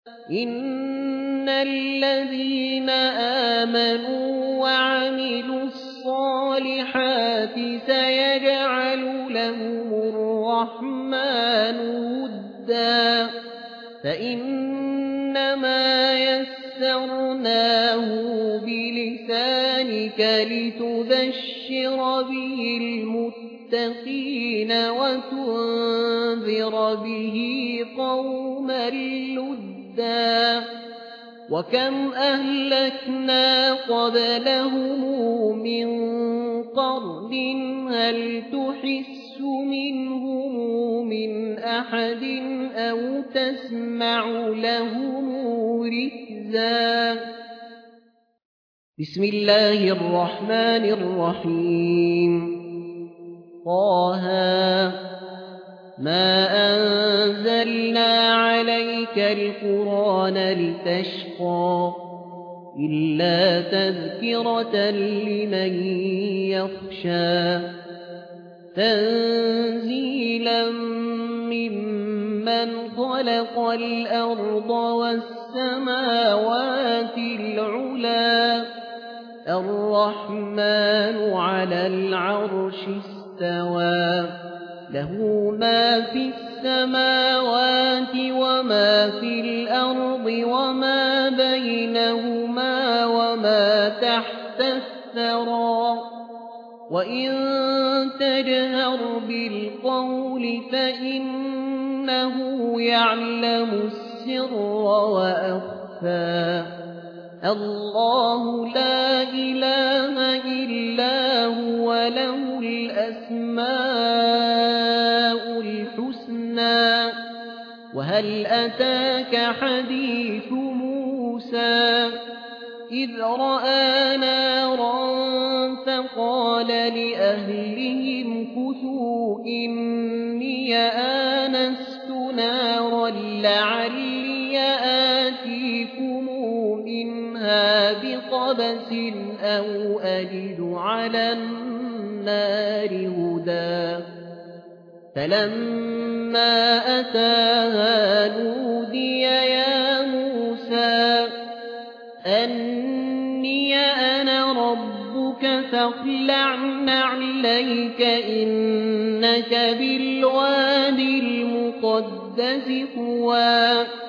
إن الذين آمنوا وعملوا الصالحات سيجعل لهم الرحمن ودا فإنما يسرناه بلسانك لتبشر به المتقين وتنذر به قوما لدا وكم أهلكنا قبلهم من قرن هل تحس منهم من أحد أو تسمع لهم ركزا بسم الله الرحمن الرحيم طه ما أنزلنا عليك القرآن لتشقى إلا تذكرة لمن يخشى تنزيلا ممن خلق الأرض والسماوات العلا الرحمن على العرش استوى له ما في السماوات وما في الأرض وما بينهما وما تحت الثرى وإن تجهر بالقول فإنه يعلم السر وأخفى الله لا إله إلا هو له الأسماء الحسنى وهل أتاك حديث موسى إذ رأى نارا فقال لأهلهم كثوا إني آنست نارا لعلي آتيكم منها بقبس أو أجد على النار هدى فلما أتاها نودي يا موسى أني أنا ربك فاخلع نعليك إنك بالوادي المقدس طوى